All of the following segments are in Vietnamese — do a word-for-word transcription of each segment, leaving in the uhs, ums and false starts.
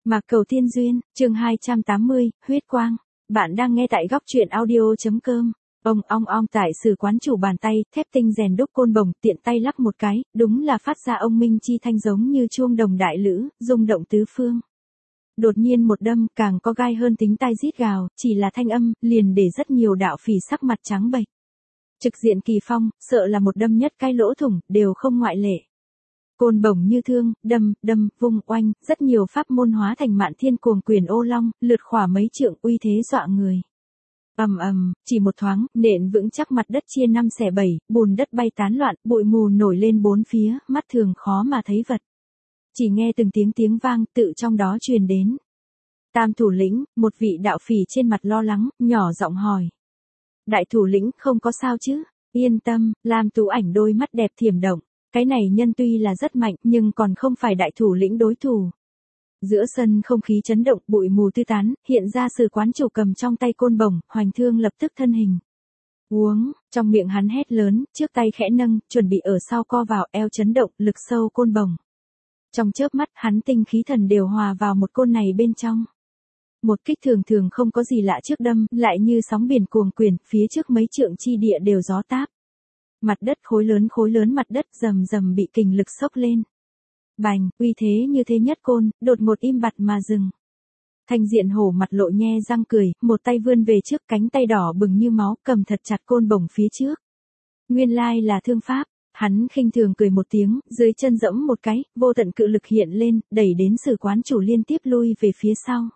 Mạc Cầu Tiên Duyên, chương hai trăm tám mươi, huyết quang. Bạn đang nghe tại góc truyện audio chấm com. Ông ong ong tại sử quán chủ bàn tay, thép tinh rèn đúc côn bồng, tiện tay lắp một cái, đúng là phát ra ông minh chi thanh giống như chuông đồng đại lữ, rung động tứ phương. Đột nhiên một đâm, càng có gai hơn tính tai rít gào, chỉ là thanh âm, liền để rất nhiều đạo phỉ sắc mặt trắng bệch. Trực diện kỳ phong, sợ là một đâm nhất cái lỗ thủng, đều không ngoại lệ. Côn bổng như thương, đâm, đâm, vung, oanh, rất nhiều pháp môn hóa thành mạn thiên cuồng quyền ô long, lượt khỏa mấy trượng uy thế dọa người. Ầm ầm, chỉ một thoáng, nện vững chắc mặt đất chia năm xẻ bảy, bùn đất bay tán loạn, bụi mù nổi lên bốn phía, mắt thường khó mà thấy vật. Chỉ nghe từng tiếng tiếng vang tự trong đó truyền đến. Tam thủ lĩnh, một vị đạo phỉ trên mặt lo lắng, nhỏ giọng hỏi. Đại thủ lĩnh không có sao chứ? Yên tâm, Lam Tú Ảnh đôi mắt đẹp thiểm động. Cái này nhân tuy là rất mạnh nhưng còn không phải đại thủ lĩnh đối thủ. Giữa sân không khí chấn động, bụi mù tư tán, hiện ra sử quán chủ cầm trong tay côn bổng, Hoành Thương lập tức thân hình. Uống, trong miệng hắn hét lớn, trước tay khẽ nâng, chuẩn bị ở sau co vào, eo chấn động, lực sâu côn bổng. Trong chớp mắt hắn tinh khí thần đều hòa vào một côn này bên trong. Một kích thường thường không có gì lạ trước đâm, lại như sóng biển cuồng quyền, phía trước mấy trượng chi địa đều gió táp. Mặt đất khối lớn khối lớn mặt đất rầm rầm bị kình lực sốc lên. Bành, uy thế như thế nhất côn, đột một im bặt mà dừng. Thanh Diện Hổ mặt lộ nhe răng cười, một tay vươn về trước, cánh tay đỏ bừng như máu, cầm thật chặt côn bổng phía trước. Nguyên lai là thương pháp, hắn khinh thường cười một tiếng, dưới chân dẫm một cái, vô tận cự lực hiện lên, đẩy đến sử quán chủ liên tiếp lui về phía sau.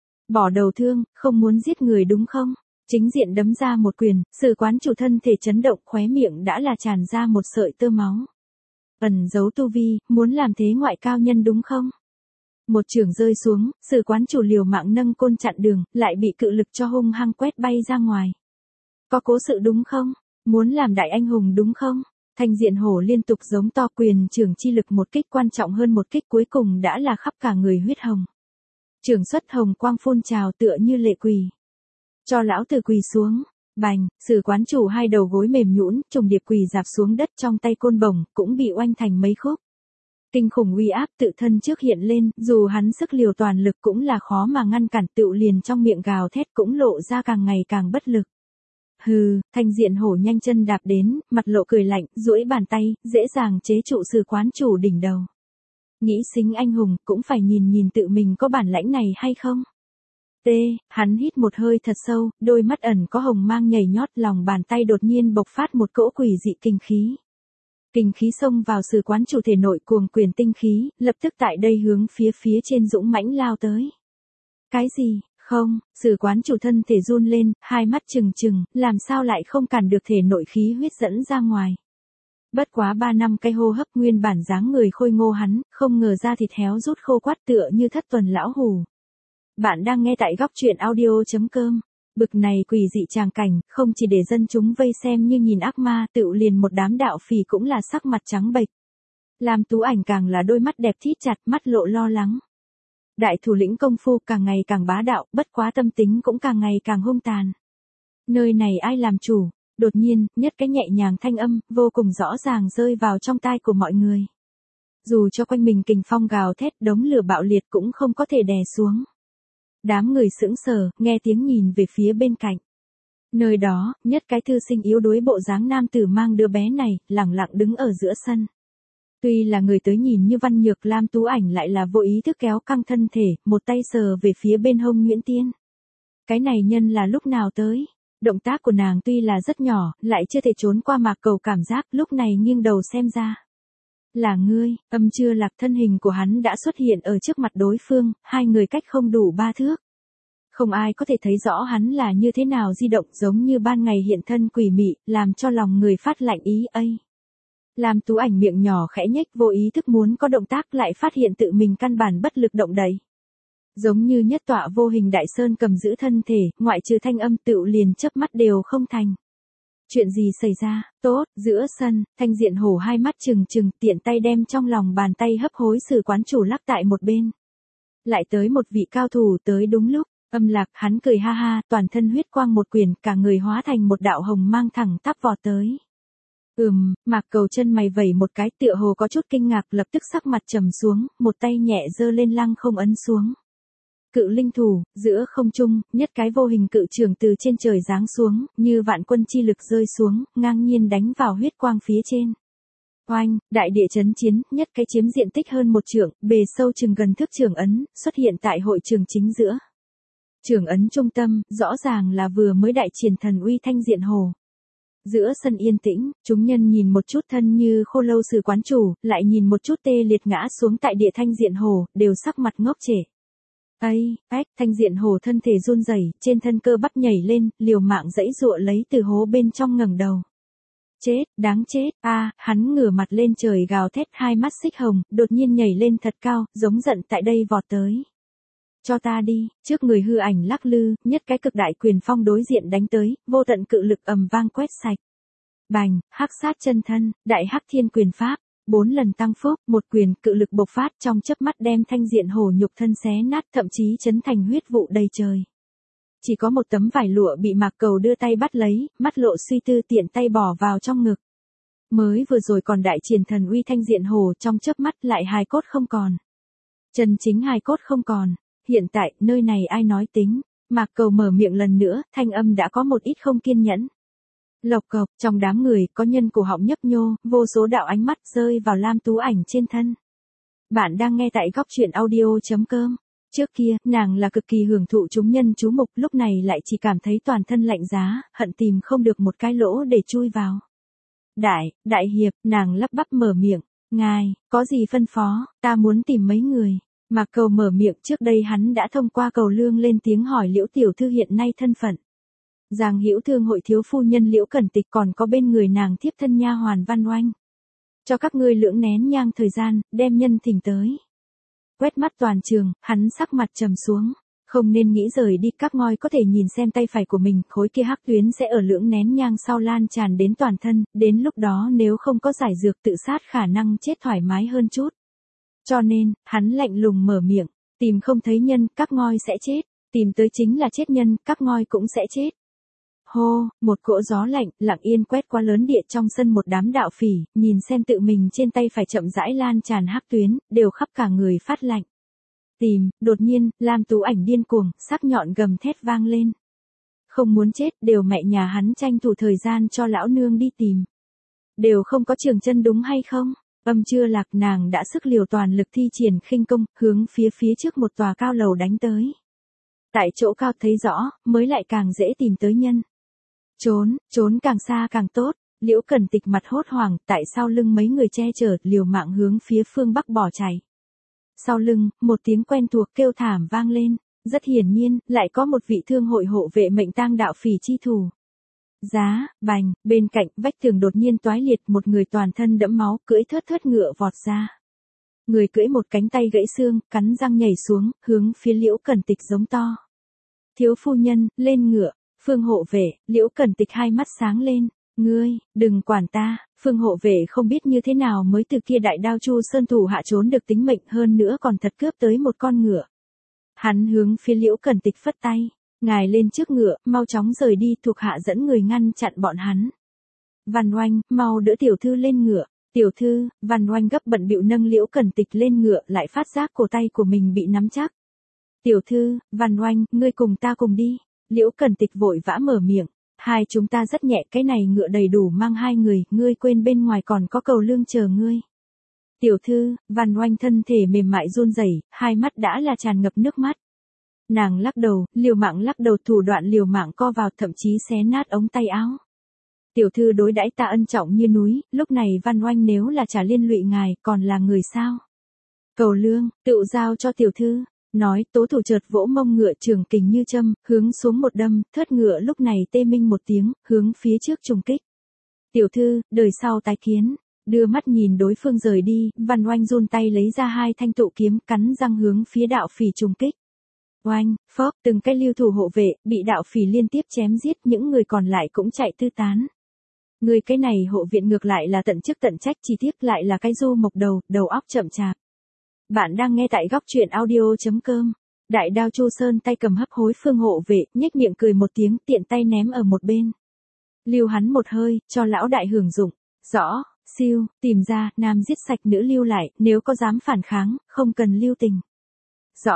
Bỏ đầu thương, không muốn giết người đúng không? Chính diện đấm ra một quyền, sử quán chủ thân thể chấn động, khóe miệng đã là tràn ra một sợi tơ máu. Ẩn giấu tu vi, muốn làm thế ngoại cao nhân đúng không? Một chưởng rơi xuống, sử quán chủ liều mạng nâng côn chặn đường, lại bị cự lực cho hung hăng quét bay ra ngoài. Có cố sự đúng không? Muốn làm đại anh hùng đúng không? Thanh Diện Hổ liên tục giống to, quyền chưởng chi lực một kích quan trọng hơn một kích, cuối cùng đã là khắp cả người huyết hồng. Chưởng xuất hồng quang phun trào tựa như lệ quỳ. Cho lão tử quỳ xuống. Bành, sử quán chủ hai đầu gối mềm nhũn, trùng điệp quỳ dạp xuống đất, trong tay côn bổng cũng bị oanh thành mấy khúc. Kinh khủng uy áp tự thân trước hiện lên, dù hắn sức liều toàn lực cũng là khó mà ngăn cản, tựu liền trong miệng gào thét cũng lộ ra càng ngày càng bất lực. Hừ, Thanh Diện Hổ nhanh chân đạp đến, mặt lộ cười lạnh, duỗi bàn tay, dễ dàng chế trụ sử quán chủ đỉnh đầu. Nghĩ xính anh hùng, cũng phải nhìn nhìn tự mình có bản lãnh này hay không. T, hắn hít một hơi thật sâu, đôi mắt ẩn có hồng mang nhảy nhót, lòng bàn tay đột nhiên bộc phát một cỗ quỷ dị kinh khí. Kinh khí xông vào sử quán chủ thể nội, cuồng quyền tinh khí, lập tức tại đây hướng phía phía trên dũng mãnh lao tới. Cái gì? Không, sử quán chủ thân thể run lên, hai mắt trừng trừng, làm sao lại không cản được thể nội khí huyết dẫn ra ngoài. Bất quá ba năm cái hô hấp, nguyên bản dáng người khôi ngô hắn, không ngờ da thịt héo rút khô quắt tựa như thất tuần lão hủ. Bạn đang nghe tại góc truyện audio chấm com. Bực này quỷ dị tràng cảnh, không chỉ để dân chúng vây xem như nhìn ác ma, tựu liền một đám đạo phỉ cũng là sắc mặt trắng bệch. Lam Tú Ảnh càng là đôi mắt đẹp thít chặt, mắt lộ lo lắng. Đại thủ lĩnh công phu càng ngày càng bá đạo, bất quá tâm tính cũng càng ngày càng hung tàn. Nơi này ai làm chủ? Đột nhiên, nhất cái nhẹ nhàng thanh âm, vô cùng rõ ràng rơi vào trong tai của mọi người. Dù cho quanh mình kình phong gào thét, đống lửa bạo liệt cũng không có thể đè xuống. Đám người sững sờ, nghe tiếng nhìn về phía bên cạnh. Nơi đó, nhất cái thư sinh yếu đuối bộ dáng nam tử mang đứa bé này, lẳng lặng đứng ở giữa sân. Tuy là người tới nhìn như văn nhược, Lam Tú Ảnh lại là vô ý thức kéo căng thân thể, một tay sờ về phía bên hông Nguyễn Tiên. Cái này nhân là lúc nào tới? Động tác của nàng tuy là rất nhỏ, lại chưa thể trốn qua Mạc Cầu cảm giác, lúc này nghiêng đầu xem ra. Là ngươi, âm chưa lạc, thân hình của hắn đã xuất hiện ở trước mặt đối phương, hai người cách không đủ ba thước. Không ai có thể thấy rõ hắn là như thế nào di động, giống như ban ngày hiện thân quỷ mị, làm cho lòng người phát lạnh ý ấy. Lam Tú Ảnh miệng nhỏ khẽ nhếch, vô ý thức muốn có động tác, lại phát hiện tự mình căn bản bất lực động đậy. Giống như nhất tọa vô hình đại sơn cầm giữ thân thể, ngoại trừ thanh âm tựu liền chớp mắt đều không thành. Chuyện gì xảy ra? Tốt, giữa sân, Thanh Diện Hổ hai mắt trừng trừng, tiện tay đem trong lòng bàn tay hấp hối sử quán chủ lắc tại một bên. Lại tới một vị cao thủ tới đúng lúc, âm lạc, hắn cười ha ha, toàn thân huyết quang một quyền, cả người hóa thành một đạo hồng mang thẳng tắp vọt tới. Ừm, Mạc Cầu chân mày vẩy một cái, tựa hồ có chút kinh ngạc, lập tức sắc mặt trầm xuống, một tay nhẹ giơ lên lăng không ấn xuống. Cự linh thủ, giữa không trung, nhất cái vô hình cự trường từ trên trời giáng xuống, như vạn quân chi lực rơi xuống, ngang nhiên đánh vào huyết quang phía trên. Oanh, đại địa chấn chiến, nhất cái chiếm diện tích hơn một trượng, bề sâu chừng gần thước trường ấn, xuất hiện tại hội trường chính giữa. Trường ấn trung tâm, rõ ràng là vừa mới đại triển thần uy Thanh Diện Hồ. Giữa sân yên tĩnh, chúng nhân nhìn một chút thân như khô lâu sử quán chủ, lại nhìn một chút tê liệt ngã xuống tại địa Thanh Diện Hồ, đều sắc mặt ngốc trệ. Ây, ách, Thanh Diện Hồ thân thể run rẩy, trên thân cơ bắp nhảy lên, liều mạng dãy dụa lấy từ hố bên trong ngẩng đầu. Chết, đáng chết, a, à, hắn ngửa mặt lên trời gào thét, hai mắt xích hồng, đột nhiên nhảy lên thật cao, giống giận tại đây vọt tới. Cho ta đi, trước người hư ảnh lắc lư, nhất cái cực đại quyền phong đối diện đánh tới, vô tận cự lực ầm vang quét sạch. Bành, hắc sát chân thân, đại hắc thiên quyền pháp, bốn lần tăng phúc, một quyền cự lực bộc phát trong chớp mắt đem Thanh Diện Hồ nhục thân xé nát, thậm chí chấn thành huyết vụ đầy trời. Chỉ có một tấm vải lụa bị Mạc Cầu đưa tay bắt lấy, mắt lộ suy tư tiện tay bỏ vào trong ngực. Mới vừa rồi còn đại triển thần uy Thanh Diện Hồ, trong chớp mắt lại hài cốt không còn. Chân chính hài cốt không còn. Hiện tại, nơi này ai nói tính? Mạc Cầu mở miệng lần nữa, thanh âm đã có một ít không kiên nhẫn. Lộc cộc, trong đám người, có nhân cổ họng nhấp nhô, vô số đạo ánh mắt rơi vào Lam Tú Ảnh trên thân. Bạn đang nghe tại góc truyện audio.com. Trước kia, nàng là cực kỳ hưởng thụ chúng nhân chú mục, lúc này lại chỉ cảm thấy toàn thân lạnh giá, hận tìm không được một cái lỗ để chui vào. Đại, đại hiệp, nàng lắp bắp mở miệng. Ngài, có gì phân phó, ta muốn tìm mấy người. Mạc Cầu mở miệng, trước đây hắn đã thông qua Cầu Lương lên tiếng hỏi Liễu tiểu thư hiện nay thân phận. Giang Hữu Thương hội thiếu phu nhân Liễu Cẩn Tịch, còn có bên người nàng thiếp thân nha hoàn Văn Oanh. Cho các ngươi lưỡng nén nhang thời gian, đem nhân thỉnh tới. Quét mắt toàn trường, hắn sắc mặt trầm xuống. Không nên nghĩ rời đi, các ngoi có thể nhìn xem tay phải của mình, khối kia hắc tuyến sẽ ở lưỡng nén nhang sau lan tràn đến toàn thân, đến lúc đó nếu không có giải dược tự sát khả năng chết thoải mái hơn chút. Cho nên, hắn lạnh lùng mở miệng, tìm không thấy nhân, các ngoi sẽ chết, tìm tới chính là chết nhân, các ngoi cũng sẽ chết. Hô, một cỗ gió lạnh, lặng yên quét qua lớn địa trong sân một đám đạo phỉ, nhìn xem tự mình trên tay phải chậm rãi lan tràn hắc tuyến, đều khắp cả người phát lạnh. Tìm, đột nhiên, Lam Tú Ảnh điên cuồng, sắc nhọn gầm thét vang lên. Không muốn chết, đều mẹ nhà hắn tranh thủ thời gian cho lão nương đi tìm. Đều không có trường chân đúng hay không? Âm chưa lạc, nàng đã sức liều toàn lực thi triển khinh công, hướng phía phía trước một tòa cao lầu đánh tới. Tại chỗ cao thấy rõ, mới lại càng dễ tìm tới nhân. Trốn, trốn càng xa càng tốt, Liễu Cẩn Tịch mặt hốt hoảng, tại sau lưng mấy người che chở, liều mạng hướng phía phương bắc bỏ chạy. Sau lưng, một tiếng quen thuộc kêu thảm vang lên, rất hiển nhiên, lại có một vị thương hội hộ vệ mệnh tang đạo phỉ chi thủ. Giá, bành, bên cạnh, vách tường đột nhiên toái liệt, một người toàn thân đẫm máu, cưỡi thớt thớt ngựa vọt ra. Người cưỡi một cánh tay gãy xương, cắn răng nhảy xuống, hướng phía Liễu Cẩn Tịch giống to. Thiếu phu nhân, lên ngựa, Phương hộ vệ, Liễu Cẩn Tịch hai mắt sáng lên, ngươi, đừng quản ta, Phương hộ vệ không biết như thế nào mới từ kia đại đao Chu Sơn thủ hạ trốn được tính mệnh, hơn nữa còn thật cướp tới một con ngựa. Hắn hướng phía Liễu Cẩn Tịch phất tay. Ngài lên trước ngựa, mau chóng rời đi, thuộc hạ dẫn người ngăn chặn bọn hắn. Văn Oanh, mau đỡ tiểu thư lên ngựa. Tiểu thư, Văn Oanh gấp bận bịu nâng Liễu Cẩn Tịch lên ngựa, lại phát giác cổ tay của mình bị nắm chắc. Tiểu thư, Văn Oanh, ngươi cùng ta cùng đi. Liễu Cẩn Tịch vội vã mở miệng. Hai chúng ta rất nhẹ, cái này ngựa đầy đủ mang hai người, ngươi quên bên ngoài còn có Cầu Lương chờ ngươi. Tiểu thư, Văn Oanh thân thể mềm mại run rẩy, hai mắt đã là tràn ngập nước mắt. Nàng lắc đầu, liều mạng lắc đầu, thủ đoạn liều mạng co vào, thậm chí xé nát ống tay áo. Tiểu thư đối đãi ta ân trọng như núi, lúc này Văn Oanh nếu là trả liên lụy ngài, còn là người sao? Cầu Lương, tự giao cho tiểu thư. Nói, tố thủ chợt vỗ mông ngựa trường kình như châm, hướng xuống một đâm, thớt ngựa lúc này tê minh một tiếng, hướng phía trước trùng kích. Tiểu thư, đời sau tái kiến. Đưa mắt nhìn đối phương rời đi, Văn Oanh run tay lấy ra hai thanh tụ kiếm, cắn răng hướng phía đạo phỉ trùng kích. Oanh, phốc, từng cái lưu thủ hộ vệ, bị đạo phỉ liên tiếp chém giết, những người còn lại cũng chạy tứ tán. Người cái này hộ viện ngược lại là tận chức tận trách, chi tiết lại là cái du mộc đầu, đầu óc chậm chạp. Bạn đang nghe tại góc truyện audio.com. Đại đao Chu Sơn tay cầm hấp hối Phương hộ vệ, nhếch miệng cười một tiếng, tiện tay ném ở một bên. Lưu hắn một hơi, cho lão đại hưởng dụng. Rõ, siêu, tìm ra, nam giết sạch nữ lưu lại, nếu có dám phản kháng, không cần lưu tình. Rõ,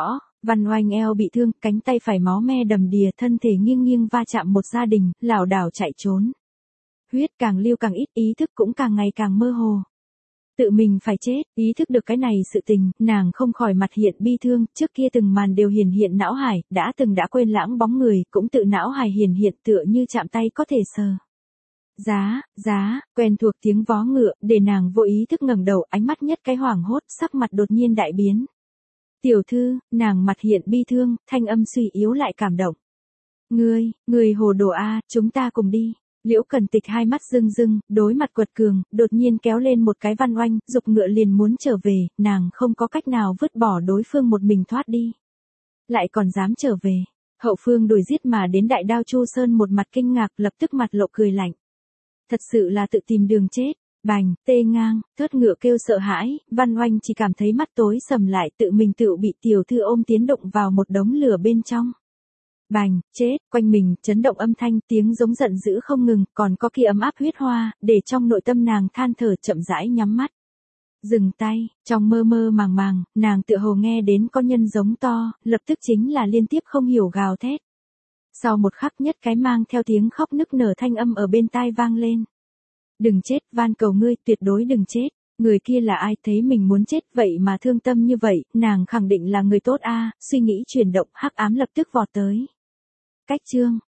Văn Oanh eo bị thương, cánh tay phải máu me đầm đìa, thân thể nghiêng nghiêng va chạm một gia đình, lảo đảo chạy trốn. Huyết càng lưu càng ít, ý thức cũng càng ngày càng mơ hồ. Tự mình phải chết, ý thức được cái này sự tình, nàng không khỏi mặt hiện bi thương, trước kia từng màn đều hiển hiện não hải, đã từng đã quên lãng bóng người, cũng tự não hải hiển hiện tựa như chạm tay có thể sờ. Giá, giá, quen thuộc tiếng vó ngựa, để nàng vô ý thức ngẩng đầu, ánh mắt nhất cái hoảng hốt, sắc mặt đột nhiên đại biến. Tiểu thư, nàng mặt hiện bi thương, thanh âm suy yếu lại cảm động. Ngươi, ngươi hồ đồ a, chúng ta cùng đi. Liễu Cần Tịch hai mắt rưng rưng, đối mặt quật cường, đột nhiên kéo lên một cái Văn Oanh, dục ngựa liền muốn trở về, nàng không có cách nào vứt bỏ đối phương một mình thoát đi. Lại còn dám trở về. Hậu phương đuổi giết mà đến Đại Đao Chu Sơn một mặt kinh ngạc, lập tức mặt lộ cười lạnh. Thật sự là tự tìm đường chết. Bành, tê ngang, thớt ngựa kêu sợ hãi, Văn Oanh chỉ cảm thấy mắt tối sầm lại, tự mình tự bị tiểu thư ôm tiến động vào một đống lửa bên trong. Bành, chết, quanh mình, chấn động âm thanh, tiếng giống giận dữ không ngừng, còn có kia ấm áp huyết hoa, để trong nội tâm nàng than thở chậm rãi nhắm mắt. Dừng tay, trong mơ mơ màng màng, nàng tựa hồ nghe đến có nhân giống to, lập tức chính là liên tiếp không hiểu gào thét. Sau một khắc nhất cái mang theo tiếng khóc nức nở thanh âm ở bên tai vang lên. Đừng chết, van cầu ngươi, tuyệt đối đừng chết. Người kia là ai, thấy mình muốn chết vậy mà thương tâm như vậy, nàng khẳng định là người tốt a. Suy nghĩ chuyển động, hắc ám lập tức vọt tới. Cách chương,